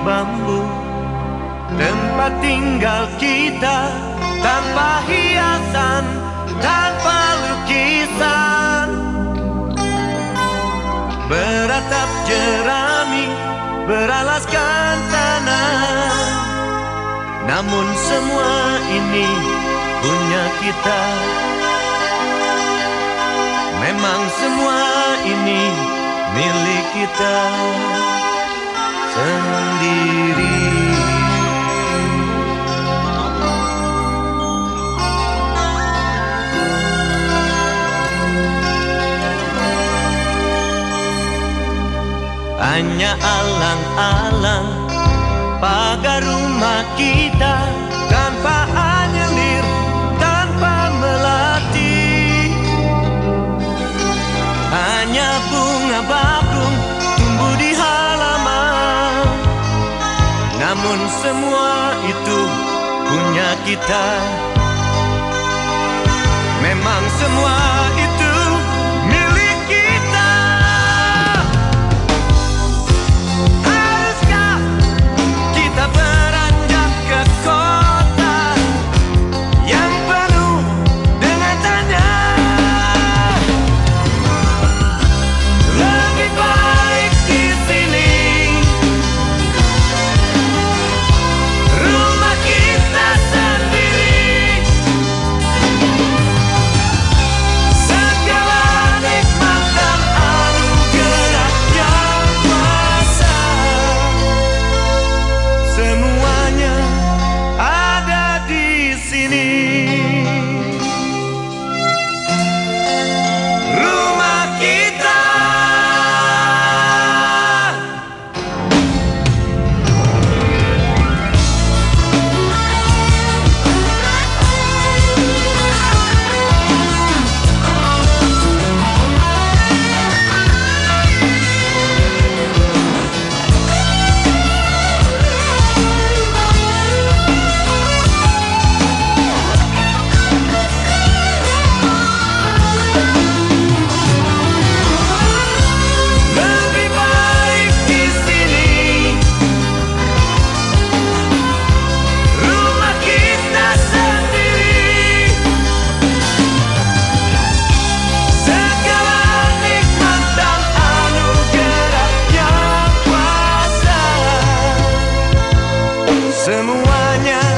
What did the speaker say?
bambu, tempat tinggal kita tanpa hiasan, tanpa lukisan. Beratap jerami, beralaskan tanah, namun semua ini punya kita. Memang semua ini milik kita sendiri. Hanya alang-alang pagar rumah kita, tanpa anyelir, tanpa melati. Hanya bunga bakung tumbuh di halaman, namun semua itu punya kita. Memang semua itu milik kita. Haruskah kita beranjak ke kota yang penuh dengan tanya? Lebih baik di sini, rumah kita sendiri. Segala nikmat dan anugerah yang kuasa, semuanya ada di sini. Rumah kita. Lebih baik di sini, rumah kita sendiri. Segala nikmat dan anugerah yang kuasa, semuanya